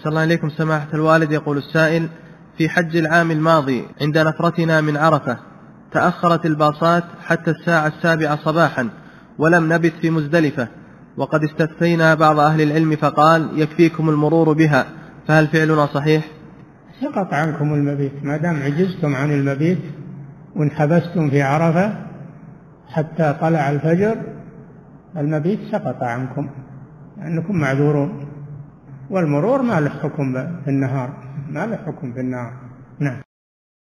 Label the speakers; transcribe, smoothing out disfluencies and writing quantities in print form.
Speaker 1: أحسن الله إليكم سماحة الوالد. يقول السائل: في حج العام الماضي عند نفرتنا من عرفة تأخرت الباصات حتى الساعة 7 صباحا ولم نبت في مزدلفة، وقد استفتينا بعض أهل العلم فقال يكفيكم المرور بها، فهل فعلنا صحيح؟
Speaker 2: سقط عنكم المبيت ما دام عجزتم عن المبيت وانحبستم في عرفة حتى طلع الفجر، المبيت سقط عنكم لأنكم معذورون، والمرور ما له حكم في النهار، ما له حكم في النهار.